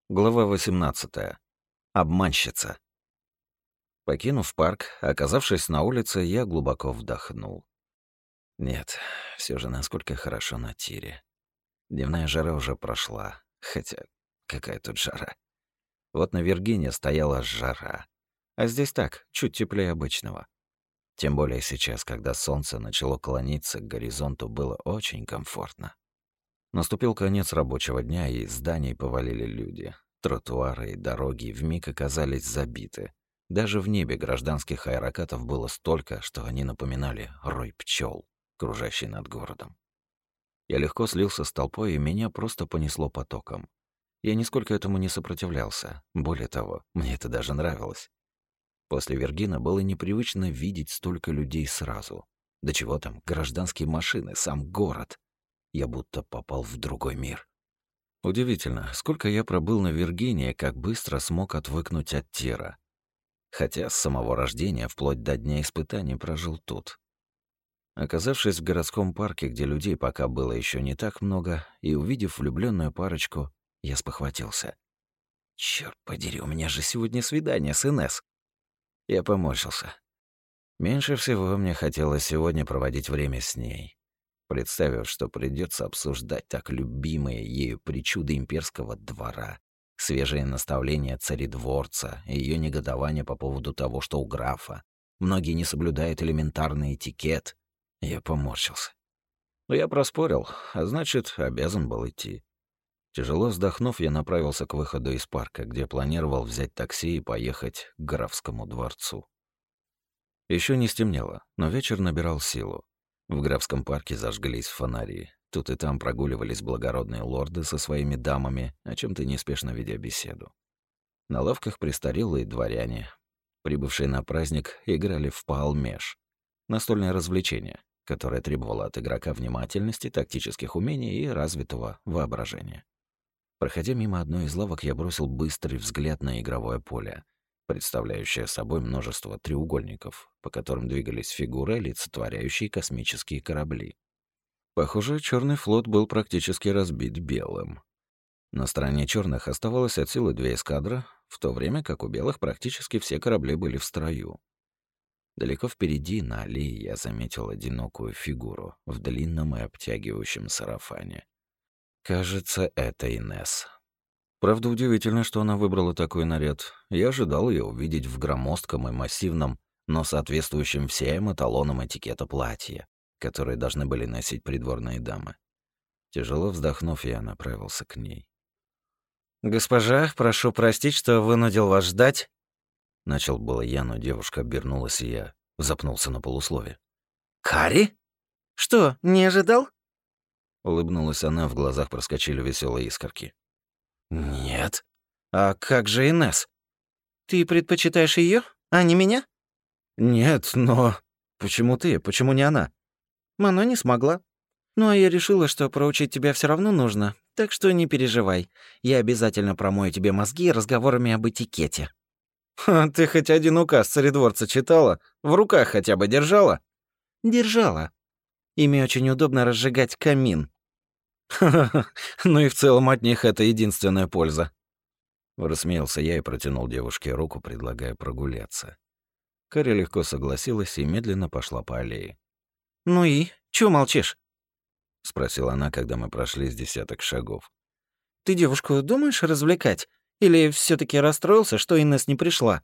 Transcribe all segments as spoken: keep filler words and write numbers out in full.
Глава восемнадцатая. Обманщица. Покинув парк, оказавшись на улице, я глубоко вдохнул. Нет, все же насколько хорошо на тире. Дневная жара уже прошла, хотя какая тут жара. Вот на Виргинии стояла жара, а здесь так, чуть теплее обычного. Тем более сейчас, когда солнце начало клониться к горизонту, было очень комфортно. Наступил конец рабочего дня, и из зданий повалили люди. Тротуары и дороги вмиг оказались забиты. Даже в небе гражданских аэрокатов было столько, что они напоминали рой пчел, кружащий над городом. Я легко слился с толпой, и меня просто понесло потоком. Я нисколько этому не сопротивлялся. Более того, мне это даже нравилось. После Виргина было непривычно видеть столько людей сразу. Да чего там, гражданские машины, сам город. Я будто попал в другой мир. Удивительно, сколько я пробыл на Виргинии, как быстро смог отвыкнуть от Тира. Хотя с самого рождения, вплоть до дня испытаний, прожил тут. Оказавшись в городском парке, где людей пока было еще не так много, и увидев влюбленную парочку, я спохватился. Черт подери, у меня же сегодня свидание с Инесс. Я поморщился. Меньше всего мне хотелось сегодня проводить время с ней. Представив, что придется обсуждать так любимые ею причуды имперского двора, свежие наставления царедворца и ее негодование по поводу того, что у графа многие не соблюдают элементарный этикет, я поморщился. Но я проспорил, а значит, обязан был идти. Тяжело вздохнув, я направился к выходу из парка, где планировал взять такси и поехать к графскому дворцу. Еще не стемнело, но вечер набирал силу. В графском парке зажглись фонари. Тут и там прогуливались благородные лорды со своими дамами, о чем то неспешно ведя беседу. На лавках престарелые дворяне, прибывшие на праздник, играли в паалмеш. Настольное развлечение, которое требовало от игрока внимательности, тактических умений и развитого воображения. Проходя мимо одной из лавок, я бросил быстрый взгляд на игровое поле, представляющее собой множество треугольников, по которым двигались фигуры, олицетворяющие космические корабли. Похоже, черный флот был практически разбит белым. На стороне черных оставалось от силы две эскадры, в то время как у белых практически все корабли были в строю. Далеко впереди, на аллее, я заметил одинокую фигуру в длинном и обтягивающем сарафане. Кажется, это Инесс. Правда, удивительно, что она выбрала такой наряд. Я ожидал ее увидеть в громоздком и массивном, но соответствующем всем эталонам этикета платье, которые должны были носить придворные дамы. Тяжело вздохнув, я направился к ней. «Госпожа, прошу простить, что вынудил вас ждать». Начал было я, но девушка обернулась, и я запнулся на полуслове. «Кари? Что, не ожидал?» Улыбнулась она, в глазах проскочили веселые искорки. «Нет. А как же Инесс? Ты предпочитаешь ее, а не меня?» «Нет, но... Почему ты? Почему не она?» «Мано не смогла. Ну а я решила, что проучить тебя все равно нужно, так что не переживай. Я обязательно промою тебе мозги разговорами об этикете». «Ха, ты хоть один указ царедворца читала? В руках хотя бы держала?» «Держала. Ими очень удобно разжигать камин». «Ха-ха-ха, ну и в целом от них это единственная польза». Рассмеялся я и протянул девушке руку, предлагая прогуляться. Кари легко согласилась и медленно пошла по аллее. «Ну и? Чего молчишь?» — спросила она, когда мы прошли с десяток шагов. «Ты девушку думаешь развлекать? Или все таки расстроился, что Инесс не пришла?»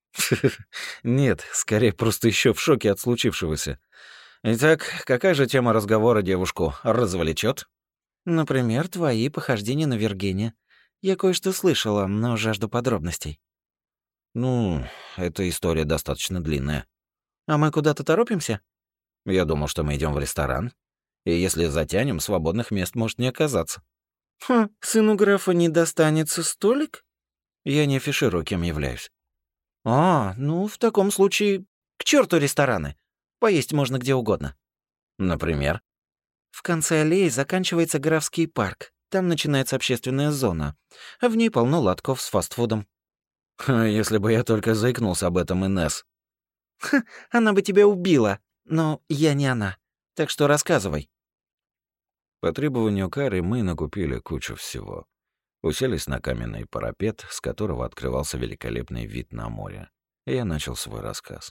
«Нет, скорее просто еще в шоке от случившегося. Итак, какая же тема разговора девушку развлечет?» «Например, твои похождения на Виргине. Я кое-что слышала, но жажду подробностей». «Ну, эта история достаточно длинная». «А мы куда-то торопимся?» «Я думал, что мы идем в ресторан. И если затянем, свободных мест может не оказаться». «Хм, сыну графа не достанется столик?» «Я не афиширую, кем являюсь». «А, ну, в таком случае, к черту рестораны. Поесть можно где угодно». «Например?» «В конце аллеи заканчивается графский парк. Там начинается общественная зона. А в ней полно лотков с фастфудом». «Если бы я только заикнулся об этом, Инесс». «Ха, она бы тебя убила. Но я не она. Так что рассказывай». По требованию Кары мы накупили кучу всего. Уселись на каменный парапет, с которого открывался великолепный вид на море. И я начал свой рассказ.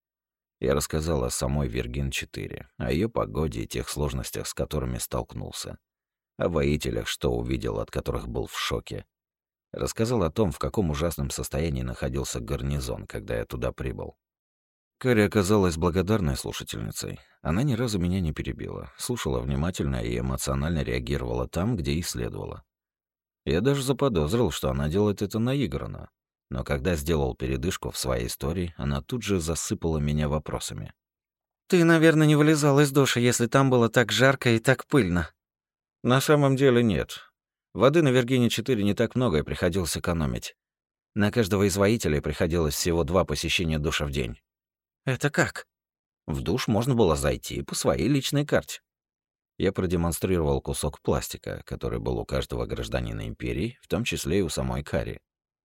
Я рассказал о самой Виргин-четыре, о ее погоде и тех сложностях, с которыми столкнулся. О воителях, что увидел, от которых был в шоке. Рассказал о том, в каком ужасном состоянии находился гарнизон, когда я туда прибыл. Карри оказалась благодарной слушательницей. Она ни разу меня не перебила, слушала внимательно и эмоционально реагировала там, где и следовало. Я даже заподозрил, что она делает это наигранно. Но когда сделал передышку в своей истории, она тут же засыпала меня вопросами. «Ты, наверное, не вылезал из душа, если там было так жарко и так пыльно». На самом деле нет. Воды на Виргине-четыре не так много, и приходилось экономить. На каждого из воителей приходилось всего два посещения душа в день. «Это как?» В душ можно было зайти по своей личной карте. Я продемонстрировал кусок пластика, который был у каждого гражданина Империи, в том числе и у самой Кари.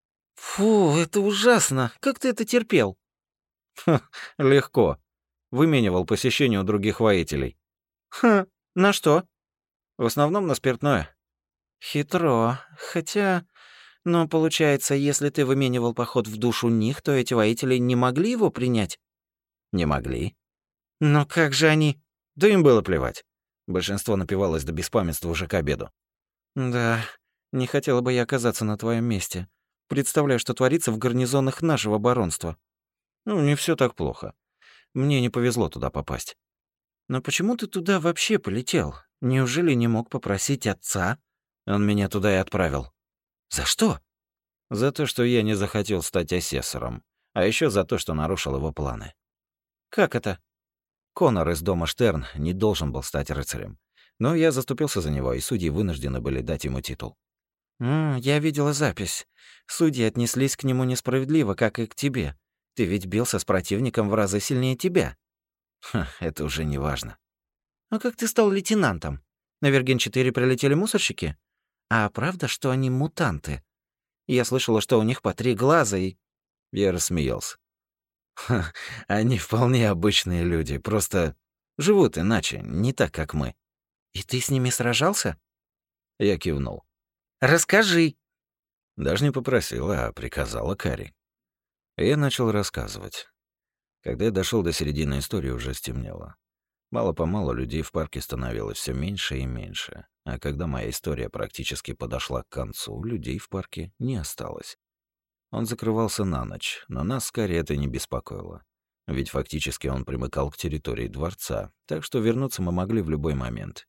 «Фу, это ужасно! Как ты это терпел?» Ха, легко. Выменивал посещение у других воителей. «Ха, на что?» В основном на спиртное. «Хитро. Хотя... Но получается, если ты выменивал поход в душ у них, то эти воители не могли его принять?» Не могли. «Но как же они...» Да им было плевать. Большинство напивалось до беспамятства уже к обеду. «Да, не хотела бы я оказаться на твоем месте. Представляю, что творится в гарнизонах нашего баронства». Ну, не все так плохо. Мне не повезло туда попасть. «Но почему ты туда вообще полетел? Неужели не мог попросить отца?» Он меня туда и отправил. «За что?» За то, что я не захотел стать асессором. А еще за то, что нарушил его планы. «Как это?» Конор из дома Штерн не должен был стать рыцарем. Но я заступился за него, и судьи вынуждены были дать ему титул. «М, я видела запись. Судьи отнеслись к нему несправедливо, как и к тебе. Ты ведь бился с противником в разы сильнее тебя». Ха, это уже не важно. «А как ты стал лейтенантом? На Верген-четыре прилетели мусорщики? А правда, что они мутанты? Я слышала, что у них по три глаза и...» Я рассмеялся. Ха, они вполне обычные люди, просто живут иначе, не так, как мы. «И ты с ними сражался?» Я кивнул. «Расскажи». Даже не попросила, а приказала Кари. Я начал рассказывать. Когда я дошел до середины истории, уже стемнело. Мало-помалу людей в парке становилось все меньше и меньше, а когда моя история практически подошла к концу, людей в парке не осталось. Он закрывался на ночь, но нас скорее это не беспокоило. Ведь фактически он примыкал к территории дворца, так что вернуться мы могли в любой момент.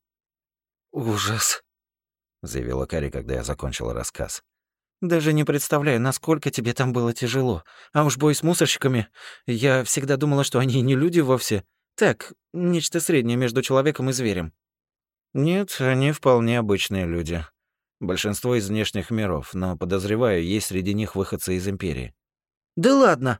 «Ужас», — заявила Кари, когда я закончил рассказ. «Даже не представляю, насколько тебе там было тяжело. А уж бой с мусорщиками. Я всегда думала, что они не люди вовсе. Так, нечто среднее между человеком и зверем». Нет, они вполне обычные люди. Большинство из внешних миров, но, подозреваю, есть среди них выходцы из Империи. «Да ладно!»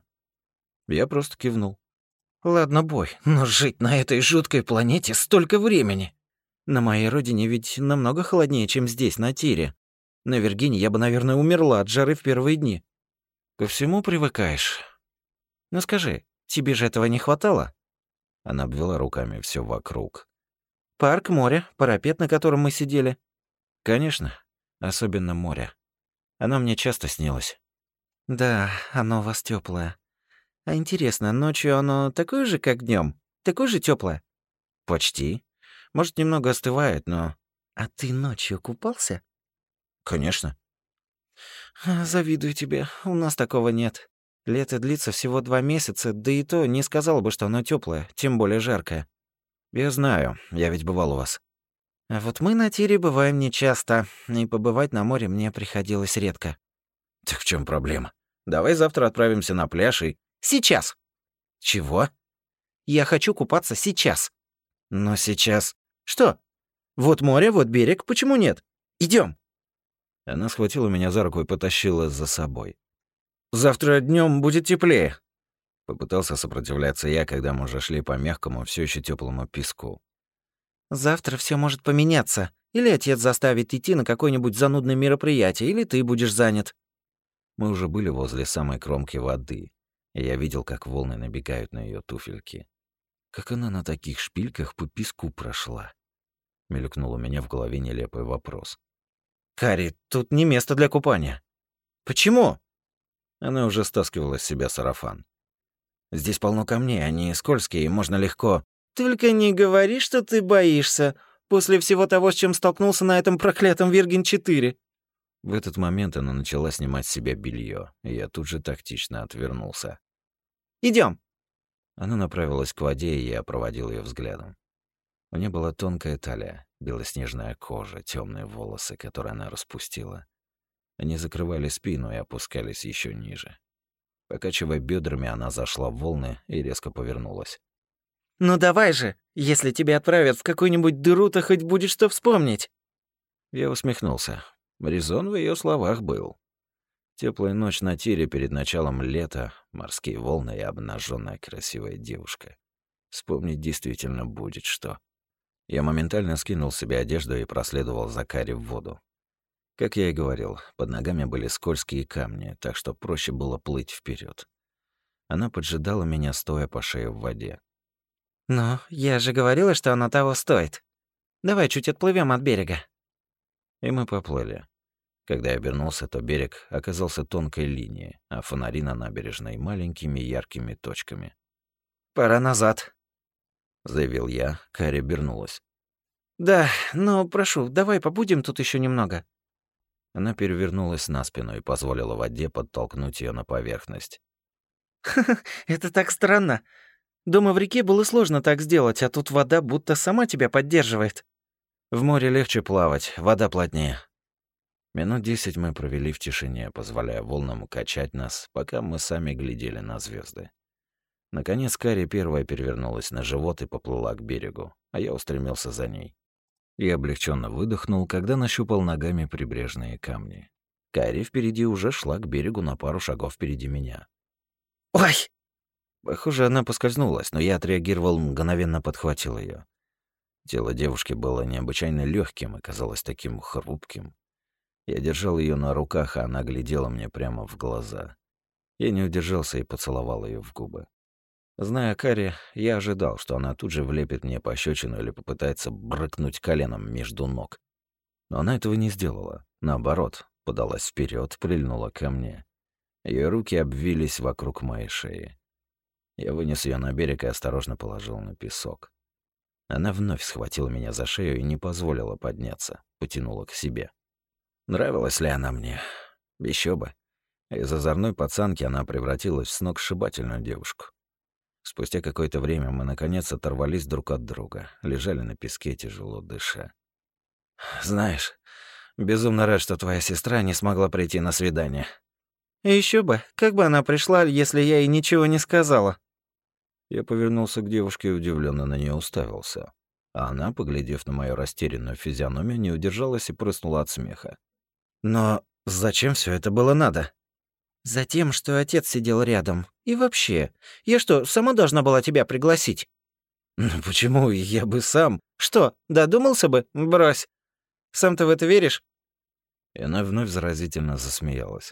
Я просто кивнул. «Ладно, бой, но жить на этой жуткой планете столько времени. На моей родине ведь намного холоднее, чем здесь, на Тире. На Виргине я бы, наверное, умерла от жары в первые дни». Ко всему привыкаешь. «Ну скажи, тебе же этого не хватало?» Она обвела руками все вокруг. «Парк, море, парапет, на котором мы сидели». Конечно, особенно море. Оно мне часто снилось. «Да, оно у вас тёплое. А интересно, ночью оно такое же, как днём? Такое же тёплое?» Почти. Может, немного остывает, но... «А ты ночью купался?» Конечно. А, «Завидую тебе, у нас такого нет. Лето длится всего два месяца, да и то не сказала бы, что оно тёплое, тем более жаркое». Я знаю, я ведь бывал у вас. А вот мы на Тире бываем нечасто, и побывать на море мне приходилось редко. Так в чем проблема? Давай завтра отправимся на пляж и... Сейчас. Чего? Я хочу купаться сейчас. Но сейчас... Что? Вот море, вот берег, почему нет? Идем. Она схватила меня за руку и потащила за собой. Завтра днем будет теплее. Попытался сопротивляться я, когда мы уже шли по мягкому, все еще теплому песку. Завтра все может поменяться. Или отец заставит идти на какое-нибудь занудное мероприятие, или ты будешь занят. Мы уже были возле самой кромки воды, и я видел, как волны набегают на ее туфельки. Как она на таких шпильках по песку прошла? Мелькнул у меня в голове нелепый вопрос. «Кари, тут не место для купания». «Почему?» Она уже стаскивала с себя сарафан. «Здесь полно камней, они скользкие, и можно легко...» «Только не говори, что ты боишься, после всего того, с чем столкнулся на этом проклятом Виргин четыре». В этот момент она начала снимать с себя белье, и я тут же тактично отвернулся. Идем. Она направилась к воде, и я проводил ее взглядом. У нее была тонкая талия, белоснежная кожа, темные волосы, которые она распустила. Они закрывали спину и опускались еще ниже. Покачивая бедрами, она зашла в волны и резко повернулась. «Ну давай же, если тебя отправят в какую-нибудь дыру, то хоть будет что вспомнить». Я усмехнулся. Резон в ее словах был. Теплая ночь на тире перед началом лета, морские волны и обнаженная красивая девушка. Вспомнить действительно будет что. Я моментально скинул с себя одежду и проследовал за Кари в воду. Как я и говорил, под ногами были скользкие камни, так что проще было плыть вперед. Она поджидала меня, стоя по шее в воде. «Ну, я же говорила, что оно того стоит. Давай чуть отплывем от берега». И мы поплыли. Когда я обернулся, то берег оказался тонкой линией, а фонари на набережной — маленькими яркими точками. «Пора назад», — заявил я. Кари обернулась. «Да, но прошу, давай побудем тут еще немного». Она перевернулась на спину и позволила воде подтолкнуть ее на поверхность. «Ха-ха, это так странно. Дома в реке было сложно так сделать, а тут вода будто сама тебя поддерживает». В море легче плавать, вода плотнее. Минут десять мы провели в тишине, позволяя волнам качать нас, пока мы сами глядели на звезды. Наконец Кари первая перевернулась на живот и поплыла к берегу, а я устремился за ней. Я облегченно выдохнул, когда нащупал ногами прибрежные камни. Кари впереди уже шла к берегу на пару шагов впереди меня. «Ой!» Похоже, она поскользнулась, но я отреагировал, мгновенно подхватил ее. Тело девушки было необычайно легким и казалось таким хрупким. Я держал ее на руках, а она глядела мне прямо в глаза. Я не удержался и поцеловал ее в губы. Зная Кари, я ожидал, что она тут же влепит мне пощечину или попытается брыкнуть коленом между ног. Но она этого не сделала. Наоборот, подалась вперед, прильнула ко мне. Ее руки обвились вокруг моей шеи. Я вынес ее на берег и осторожно положил на песок. Она вновь схватила меня за шею и не позволила подняться, потянула к себе. Нравилась ли она мне? Еще бы. Из озорной пацанки она превратилась в сногсшибательную девушку. Спустя какое-то время мы, наконец, оторвались друг от друга, лежали на песке, тяжело дыша. «Знаешь, безумно рад, что твоя сестра не смогла прийти на свидание». Еще бы, как бы она пришла, если я ей ничего не сказала?» Я повернулся к девушке и удивленно на нее уставился. А она, поглядев на мою растерянную физиономию, не удержалась и прыснула от смеха. «Но зачем все это было надо?» «Затем, что отец сидел рядом. И вообще, я что, сама должна была тебя пригласить?» «Ну почему? Я бы сам...» «Что, додумался бы? Брось. Сам-то в это веришь?» И она вновь заразительно засмеялась.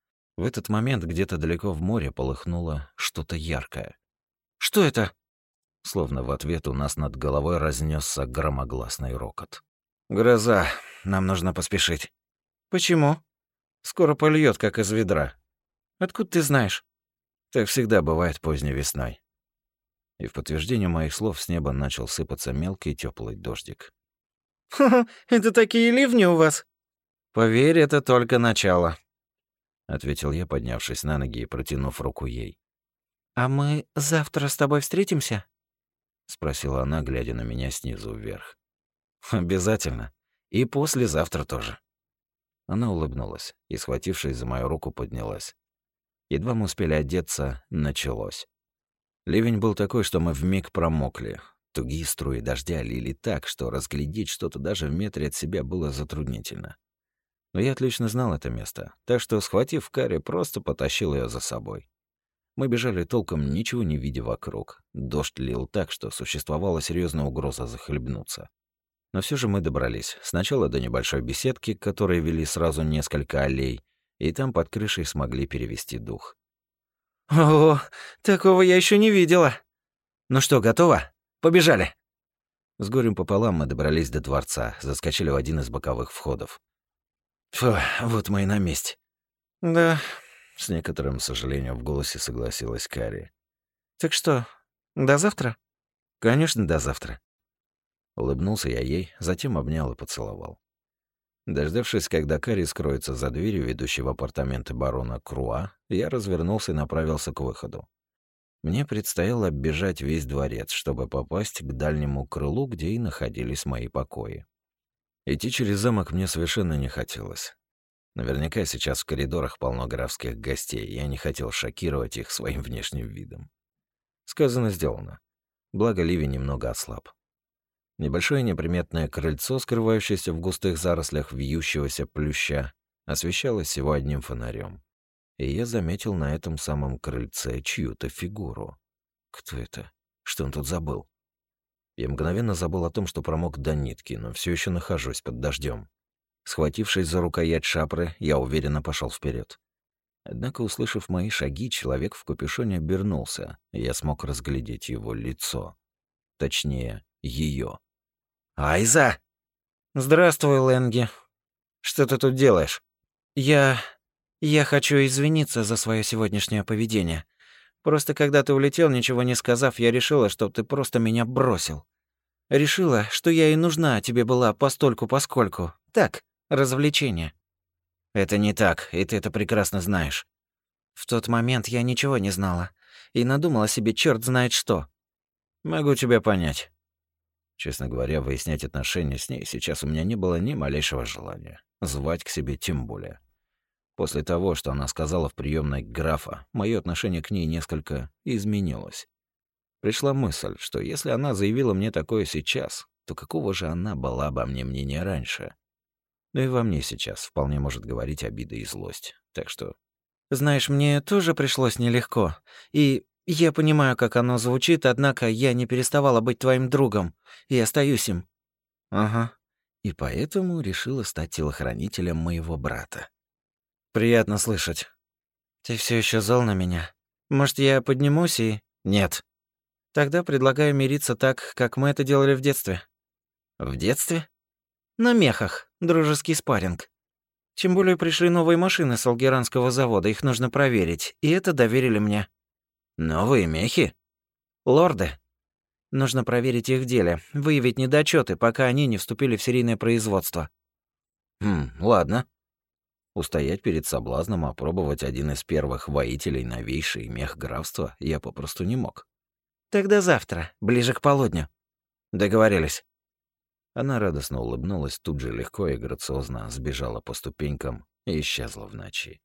В этот момент где-то далеко в море полыхнуло что-то яркое. «Что это?» Словно в ответ у нас над головой разнесся громогласный рокот. «Гроза. Нам нужно поспешить». «Почему?» «Скоро польёт, как из ведра». «Откуда ты знаешь?» Так всегда бывает поздней весной. И в подтверждение моих слов с неба начал сыпаться мелкий теплый дождик. «Ха-ха, это такие ливни у вас?» «Поверь, это только начало», — ответил я, поднявшись на ноги и протянув руку ей. «А мы завтра с тобой встретимся?» — спросила она, глядя на меня снизу вверх. «Обязательно. И послезавтра тоже». Она улыбнулась и, схватившись за мою руку, поднялась. Едва мы успели одеться, началось. Ливень был такой, что мы вмиг промокли. Тугие струи дождя лили так, что разглядеть что-то даже в метре от себя было затруднительно. Но я отлично знал это место, так что, схватив Кари, просто потащил ее за собой. Мы бежали толком, ничего не видя вокруг. Дождь лил так, что существовала серьезная угроза захлебнуться. Но все же мы добрались. Сначала до небольшой беседки, к которой вели сразу несколько аллей, и там под крышей смогли перевести дух. «О, такого я еще не видела. Ну что, готово? Побежали!» С горем пополам мы добрались до дворца, заскочили в один из боковых входов. Фу, вот мы и на месте. Да, С некоторым сожалением в голосе согласилась Кари. так что, до завтра? Конечно, до завтра. Улыбнулся я ей, затем обнял и поцеловал. Дождавшись, когда Кари скроется за дверью, ведущей в апартаменты барона Круа, я развернулся и направился к выходу. Мне предстояло оббежать весь дворец, чтобы попасть к дальнему крылу, где и находились мои покои. Идти через замок мне совершенно не хотелось. Наверняка сейчас в коридорах полно графских гостей, и я не хотел шокировать их своим внешним видом. Сказано, сделано. Благо ливень немного ослаб. Небольшое неприметное крыльцо, скрывающееся в густых зарослях вьющегося плюща, освещалось всего одним фонарем. И я заметил на этом самом крыльце чью-то фигуру. Кто это? Что он тут забыл? Я мгновенно забыл о том, что промок до нитки, но все еще нахожусь под дождем. Схватившись за рукоять шапры, я уверенно пошел вперед. Однако, услышав мои шаги, человек в капюшоне обернулся, и я смог разглядеть его лицо. Точнее, ее. «Айза!» Здравствуй, Лэнги. Что ты тут делаешь? Я... Я хочу извиниться за свое сегодняшнее поведение. Просто когда ты улетел, ничего не сказав, я решила, что ты просто меня бросил. Решила, что я и нужна тебе была постольку-поскольку. Так, развлечение. Это не так, и ты это прекрасно знаешь. В тот момент я ничего не знала. И надумала себе черт знает что. Могу тебя понять. Честно говоря, выяснять отношения с ней сейчас у меня не было ни малейшего желания. Звать к себе тем более. После того, что она сказала в приемной графа, мое отношение к ней несколько изменилось. Пришла мысль, что если она заявила мне такое сейчас, то какого же она была обо мне мнения раньше? Но и во мне сейчас вполне может говорить обида и злость. Так что... Знаешь, мне тоже пришлось нелегко. И я понимаю, как оно звучит, однако я не переставала быть твоим другом. И остаюсь им. Ага. И поэтому решила стать телохранителем моего брата. Приятно слышать. Ты все еще зол на меня? Может, я поднимусь и... Нет. Тогда предлагаю мириться так, как мы это делали в детстве. В детстве? На мехах. Дружеский спарринг. Тем более пришли новые машины с Алгеранского завода, их нужно проверить. И это доверили мне. Новые мехи? Лорды. Нужно проверить их в деле, выявить недочеты, пока они не вступили в серийное производство. Хм, ладно. Устоять перед соблазном опробовать один из первых воителей новейший мех графства я попросту не мог. Тогда завтра, ближе к полудню. Договорились. Она радостно улыбнулась, тут же легко и грациозно сбежала по ступенькам и исчезла в ночи.